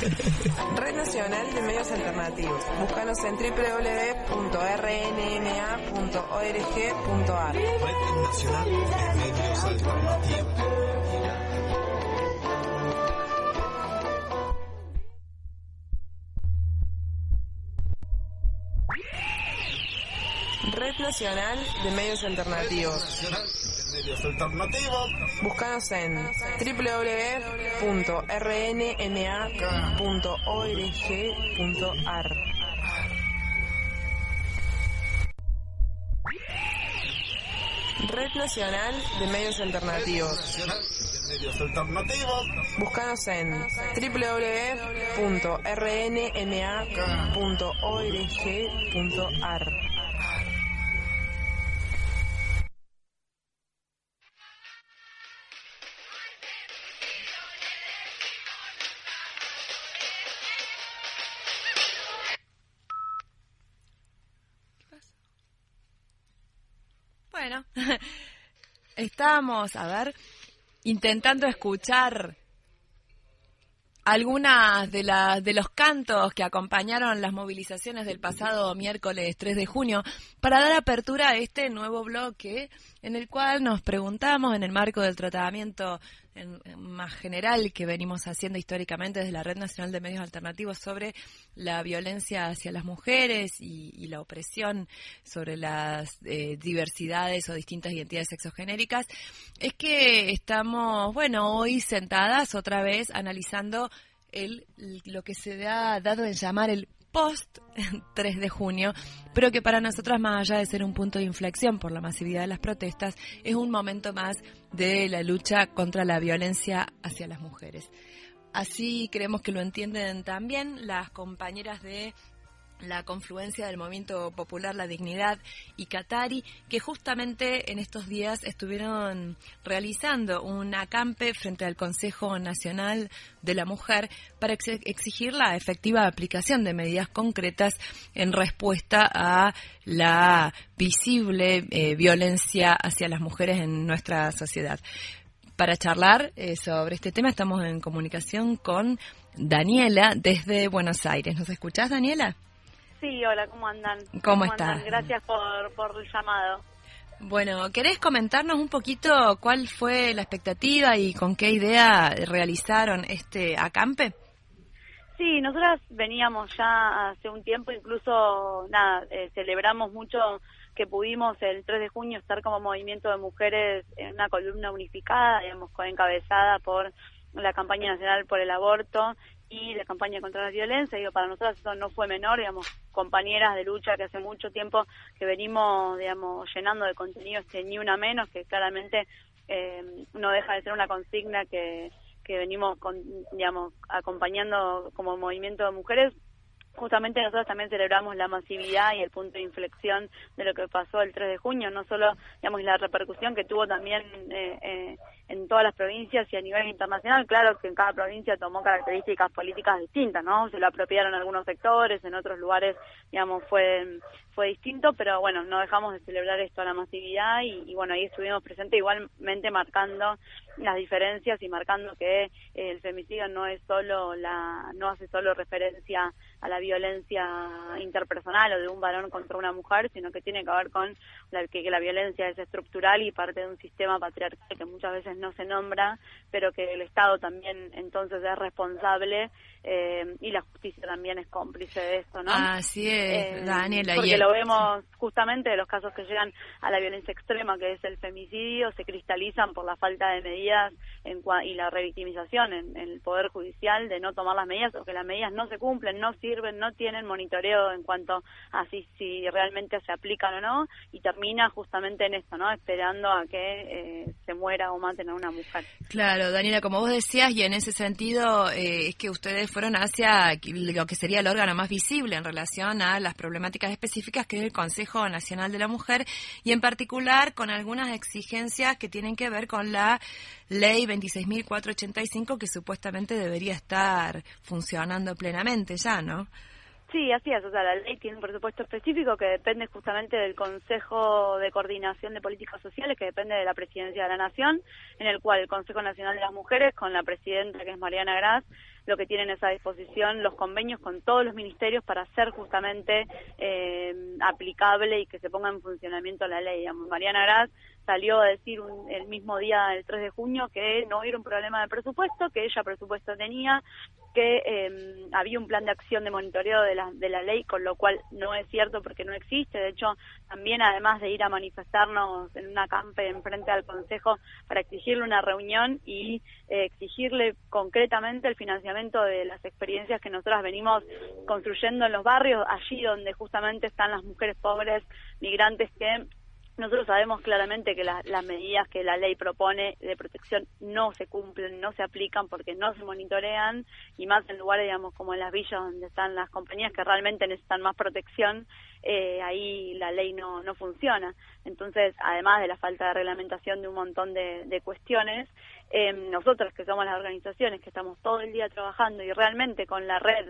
Red Nacional de Medios Alternativos. Búscanos en www.rnma.org.ar. Red Nacional de Medios Alternativos. Red Nacional de Medios Alternativos. Medios Alternativos. Búscanos en www.rnma.org.ar. Red Nacional de Medios Alternativos. Medios Alternativos. Búscanos en www.rnma.org.ar. Bueno, estábamos, intentando escuchar algunas de los cantos que acompañaron las movilizaciones del pasado miércoles 3 de junio para dar apertura a este nuevo bloque en el cual nos preguntamos, en el marco del tratamiento más general que venimos haciendo históricamente desde la Red Nacional de Medios Alternativos sobre la violencia hacia las mujeres y la opresión sobre las diversidades o distintas identidades sexogenéricas, es que estamos, hoy sentadas otra vez analizando lo que se ha dado en llamar el post 3 de junio, pero que para nosotras, más allá de ser un punto de inflexión por la masividad de las protestas, es un momento más de la lucha contra la violencia hacia las mujeres. Así creemos que lo entienden también las compañeras de la confluencia del Movimiento Popular La Dignidad y Catari, que justamente en estos días estuvieron realizando un acampe frente al Consejo Nacional de la Mujer para exigir la efectiva aplicación de medidas concretas en respuesta a la visible violencia hacia las mujeres en nuestra sociedad. Para charlar sobre este tema estamos en comunicación con Daniela desde Buenos Aires. ¿Nos escuchás, Daniela? Sí, hola, ¿cómo andan? ¿Cómo estás? Gracias por el llamado. Bueno, ¿querés comentarnos un poquito cuál fue la expectativa y con qué idea realizaron este acampe? Sí, nosotras veníamos ya hace un tiempo, incluso, celebramos mucho que pudimos el 3 de junio estar como movimiento de mujeres en una columna unificada, encabezada por la campaña nacional por el aborto y la campaña contra la violencia. Para nosotros eso no fue menor, compañeras de lucha que hace mucho tiempo que venimos, llenando de contenido Ni Una Menos, que claramente no deja de ser una consigna que venimos acompañando como movimiento de mujeres. Justamente nosotros también celebramos la masividad y el punto de inflexión de lo que pasó el 3 de junio, no solo, la repercusión que tuvo también en todas las provincias y a nivel internacional. Claro que en cada provincia tomó características políticas distintas, ¿no? Se lo apropiaron algunos sectores, en otros lugares, fue distinto, pero bueno, no dejamos de celebrar esto a la masividad y ahí estuvimos presentes, igualmente marcando las diferencias y marcando que el femicidio no hace solo referencia a la violencia interpersonal o de un varón contra una mujer, sino que tiene que ver con que la violencia es estructural y parte de un sistema patriarcal que muchas veces no se nombra, pero que el Estado también entonces es responsable y la justicia también es cómplice de esto, ¿no? Así es, Daniela. Porque lo vemos justamente de los casos que llegan a la violencia extrema, que es el femicidio, se cristalizan por la falta de medidas y la revictimización en el Poder Judicial de no tomar las medidas, o que las medidas no se cumplen, no sirven, no tienen monitoreo en cuanto a si realmente se aplican o no, y termina justamente en esto, ¿no? Esperando a que se muera o maten a una mujer. Claro, Daniela, como vos decías, y en ese sentido es que ustedes fueron hacia lo que sería el órgano más visible en relación a las problemáticas específicas, que es el Consejo Nacional de la Mujer, y en particular con algunas exigencias que tienen que ver con la Ley 26.485, que supuestamente debería estar funcionando plenamente ya, ¿no? Sí, así es. La ley tiene un presupuesto específico que depende justamente del Consejo de Coordinación de Políticas Sociales, que depende de la Presidencia de la Nación, en el cual el Consejo Nacional de las Mujeres, con la presidenta, que es Mariana Gras, lo que tienen a esa disposición los convenios con todos los ministerios para hacer justamente aplicable y que se ponga en funcionamiento la ley. Digamos, Mariana Gras salió a decir el mismo día, el 3 de junio, que no era un problema de presupuesto, que ella presupuesto tenía, que había un plan de acción de monitoreo de la ley, con lo cual no es cierto porque no existe. De hecho, también además de ir a manifestarnos en una campe enfrente al Consejo para exigirle una reunión y exigirle concretamente el financiamiento de las experiencias que nosotras venimos construyendo en los barrios, allí donde justamente están las mujeres pobres, migrantes, que nosotros sabemos claramente que las medidas que la ley propone de protección no se cumplen, no se aplican porque no se monitorean, y más en lugares, digamos, como en las villas donde están las compañías que realmente necesitan más protección, ahí la ley no funciona. Entonces, además de la falta de reglamentación de un montón de cuestiones, nosotros que somos las organizaciones que estamos todo el día trabajando y realmente con la red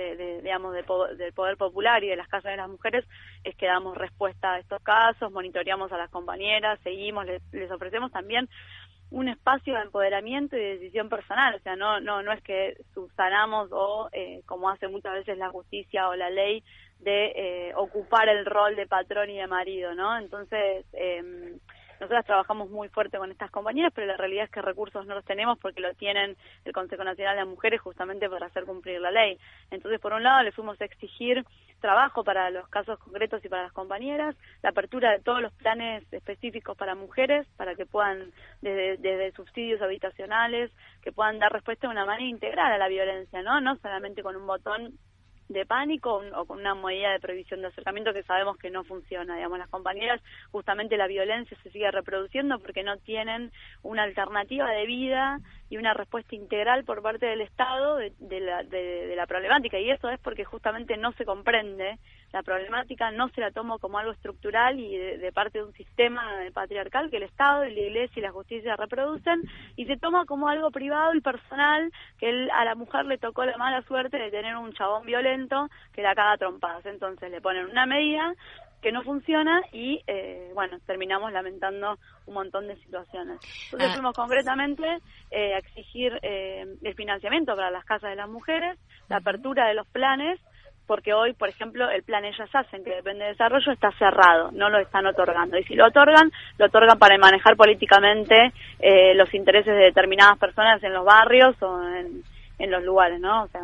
del Poder Popular y de las Casas de las Mujeres, es que damos respuesta a estos casos, monitoreamos a las compañeras, seguimos, les ofrecemos también un espacio de empoderamiento y de decisión personal. O sea, no es que subsanamos o como hace muchas veces la justicia o la ley, de ocupar el rol de patrón y de marido, ¿no? Entonces, nosotras trabajamos muy fuerte con estas compañeras, pero la realidad es que recursos no los tenemos porque lo tienen el Consejo Nacional de las Mujeres justamente para hacer cumplir la ley. Entonces, por un lado, le fuimos a exigir trabajo para los casos concretos y para las compañeras, la apertura de todos los planes específicos para mujeres, para que puedan, desde subsidios habitacionales, que puedan dar respuesta de una manera integral a la violencia, no solamente con un botón de pánico o con una medida de prohibición de acercamiento que sabemos que no funciona. Digamos, las compañeras, justamente la violencia se sigue reproduciendo porque no tienen una alternativa de vida y una respuesta integral por parte del Estado de la problemática, y eso es porque justamente no se comprende la problemática, no se la toma como algo estructural y de parte de un sistema patriarcal que el Estado y la Iglesia y la justicia reproducen, y se toma como algo privado y personal, que a la mujer le tocó la mala suerte de tener un chabón violento que la caga a trompadas. Entonces le ponen una medida que no funciona y, terminamos lamentando un montón de situaciones. Entonces fuimos concretamente a exigir el financiamiento para las casas de las mujeres, la apertura de los planes, porque hoy, por ejemplo, el plan Ellas Hacen, que depende de desarrollo, está cerrado, no lo están otorgando. Y si lo otorgan para manejar políticamente los intereses de determinadas personas en los barrios o en los lugares, ¿no? O sea...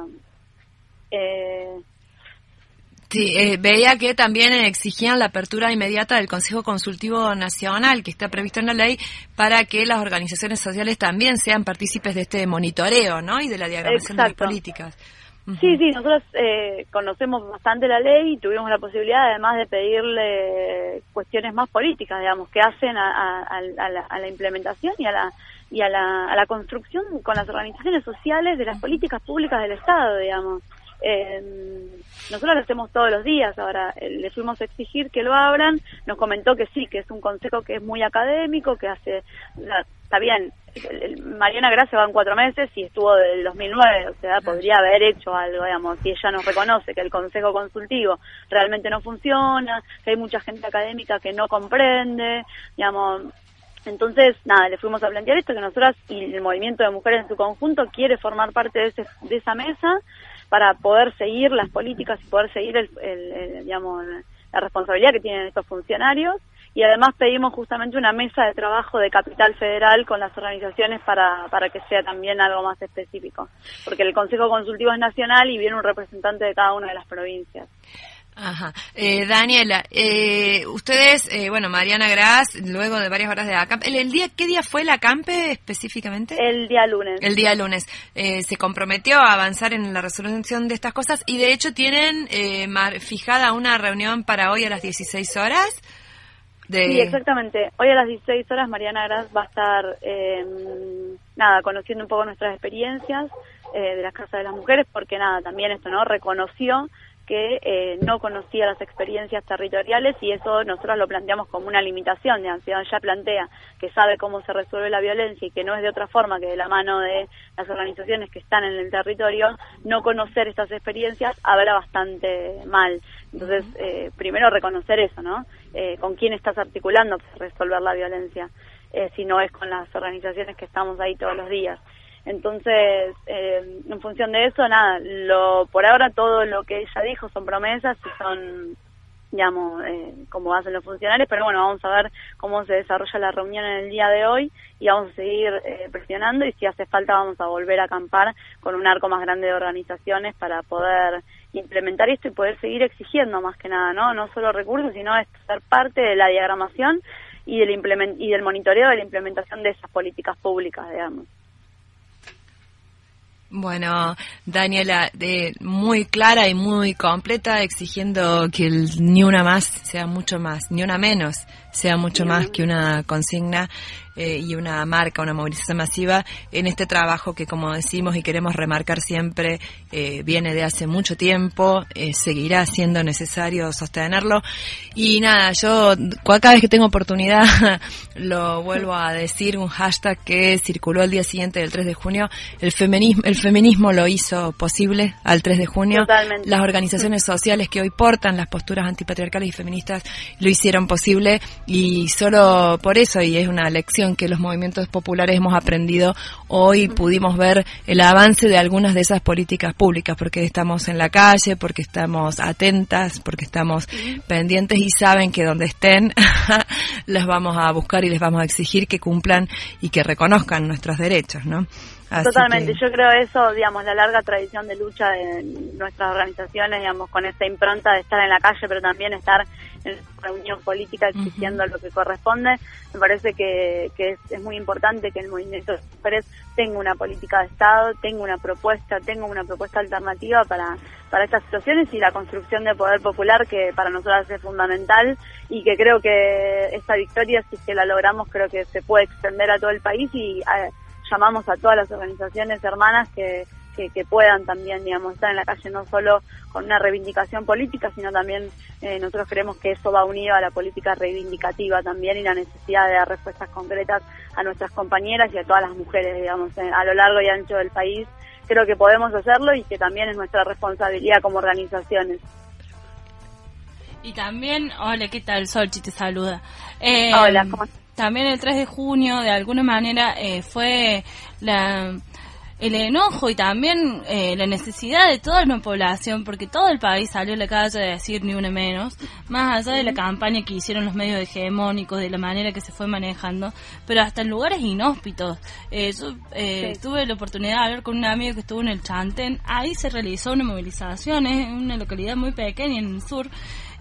Sí, veía que también exigían la apertura inmediata del Consejo Consultivo Nacional, que está previsto en la ley, para que las organizaciones sociales también sean partícipes de este monitoreo, ¿no? Y de la diagramación de las políticas. Sí, nosotros conocemos bastante la ley y tuvimos la posibilidad, además, de pedirle cuestiones más políticas, digamos, que hacen a la implementación y a la construcción con las organizaciones sociales de las políticas públicas del Estado, digamos. Nosotros lo hacemos todos los días. Ahora le fuimos a exigir que lo abran, nos comentó que sí, que es un consejo que es muy académico, que hace, está bien, Mariana Gras se va en 4 meses y estuvo desde el 2009, o sea, podría haber hecho algo, digamos, si ella nos reconoce que el consejo consultivo realmente no funciona, que hay mucha gente académica que no comprende, digamos. Entonces, nada, le fuimos a plantear esto, que nosotras y el movimiento de mujeres en su conjunto quiere formar parte de esa mesa para poder seguir las políticas y poder seguir la responsabilidad que tienen estos funcionarios, y además pedimos justamente una mesa de trabajo de capital federal con las organizaciones para que sea también algo más específico, porque el Consejo Consultivo es nacional y viene un representante de cada una de las provincias. Ajá. Daniela, ustedes, Mariana Gras, luego de varias horas de acampe, ¿qué día fue el acampe específicamente? El día lunes. El día lunes. Se comprometió a avanzar en la resolución de estas cosas y de hecho tienen fijada una reunión para hoy a las 16 horas. Sí, exactamente. Hoy a las 16 horas Mariana Gras va a estar, conociendo un poco nuestras experiencias de las Casas de las Mujeres, porque también esto, ¿no? Reconoció que no conocía las experiencias territoriales, y eso nosotros lo planteamos como una limitación. Si ella plantea que sabe cómo se resuelve la violencia y que no es de otra forma que de la mano de las organizaciones que están en el territorio, no conocer estas experiencias habla bastante mal. Entonces, primero reconocer eso, ¿no? Con quién estás articulando para resolver la violencia, si no es con las organizaciones que estamos ahí todos los días. Entonces, en función de eso, nada, por ahora todo lo que ella dijo son promesas y son, digamos, como hacen los funcionarios, pero bueno, vamos a ver cómo se desarrolla la reunión en el día de hoy y vamos a seguir presionando, y si hace falta vamos a volver a acampar con un arco más grande de organizaciones para poder implementar esto y poder seguir exigiendo más que nada, no solo recursos, sino ser parte de la diagramación y del monitoreo de la implementación de esas políticas públicas, digamos. Bueno, Daniela, muy clara y muy completa, exigiendo que el ni una más sea mucho más, ni una menos sea mucho más que una consigna y una marca, una movilización masiva en este trabajo que, como decimos y queremos remarcar siempre, viene de hace mucho tiempo, seguirá siendo necesario sostenerlo. Y nada, yo cada vez que tengo oportunidad lo vuelvo a decir, un hashtag que circuló el día siguiente del 3 de junio, el feminismo lo hizo posible al 3 de junio. Totalmente. Las organizaciones sociales que hoy portan las posturas antipatriarcales y feministas lo hicieron posible, y solo por eso, y es una lección que los movimientos populares hemos aprendido, hoy pudimos ver el avance de algunas de esas políticas públicas, porque estamos en la calle, porque estamos atentas, porque estamos pendientes, y saben que donde estén las vamos a buscar y les vamos a exigir que cumplan y que reconozcan nuestros derechos, ¿no? Así Totalmente, que... yo creo eso, digamos, la larga tradición de lucha de nuestras organizaciones, digamos, con esta impronta de estar en la calle, pero también estar en reunión política exigiendo lo que corresponde. Me parece que es muy importante que el movimiento de mujeres tenga una política de Estado, tenga una propuesta alternativa para estas situaciones, y la construcción de poder popular, que para nosotras es fundamental, y que creo que esta victoria, si es que la logramos, creo que se puede extender a todo el país, y llamamos a todas las organizaciones hermanas que puedan también, digamos, estar en la calle, no solo con una reivindicación política, sino también nosotros creemos que eso va unido a la política reivindicativa también, y la necesidad de dar respuestas concretas a nuestras compañeras y a todas las mujeres, digamos, a lo largo y ancho del país. Creo que podemos hacerlo, y que también es nuestra responsabilidad como organizaciones. Y también, hola, ¿qué tal? Solchi te saluda. Hola, ¿cómo estás? También el 3 de junio, de alguna manera, fue el enojo y también la necesidad de toda la población, porque todo el país salió a la calle a decir ni una menos, más allá de la campaña que hicieron los medios hegemónicos, de la manera que se fue manejando, pero hasta en lugares inhóspitos. Yo tuve la oportunidad de hablar con un amigo que estuvo en el Chantén. Ahí se realizó una movilización, es una localidad muy pequeña en el sur,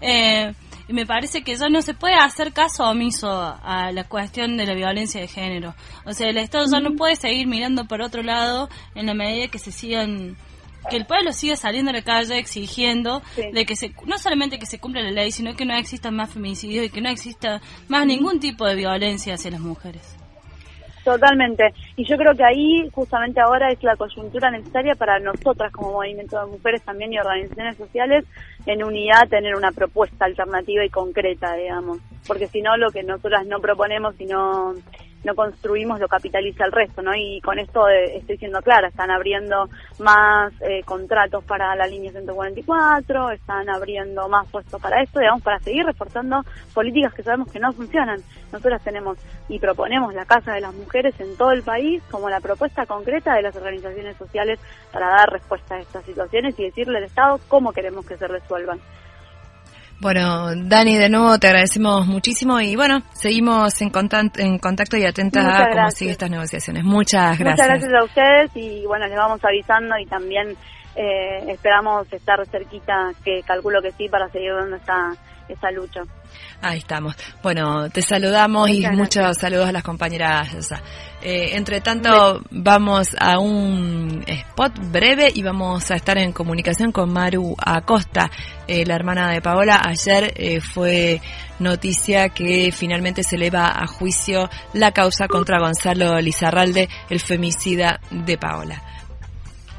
y me parece que ya no se puede hacer caso omiso a la cuestión de la violencia de género. O sea, el Estado ya no puede seguir mirando por otro lado en la medida que que el pueblo siga saliendo a la calle exigiendo de que no solamente que se cumpla la ley, sino que no existan más femicidios y que no exista más ningún tipo de violencia hacia las mujeres. Totalmente, y yo creo que ahí justamente ahora es la coyuntura necesaria para nosotras como movimiento de mujeres también y organizaciones sociales, en unidad tener una propuesta alternativa y concreta, digamos, porque si no, lo que nosotras no proponemos y no construimos lo capitaliza el resto, ¿no? Y con esto estoy siendo clara, están abriendo más contratos para la línea 144, están abriendo más puestos para esto, digamos, para seguir reforzando políticas que sabemos que no funcionan. Nosotras tenemos y proponemos la Casa de las Mujeres en todo el país como la propuesta concreta de las organizaciones sociales para dar respuesta a estas situaciones y decirle al Estado cómo queremos que se resuelvan. Bueno, Dani, de nuevo te agradecemos muchísimo y bueno, seguimos en contacto y atentas a cómo siguen estas negociaciones. Muchas gracias. Muchas gracias a ustedes y bueno, les vamos avisando y también esperamos estar cerquita, que calculo que sí, para seguir dando esta lucha. Ahí estamos. Bueno, te saludamos y muchos saludos a las compañeras. Entre tanto, vamos a un spot breve y vamos a estar en comunicación con Maru Acosta, la hermana de Paola. Ayer fue noticia que finalmente se eleva a juicio la causa contra Gonzalo Lizarralde, el femicida de Paola.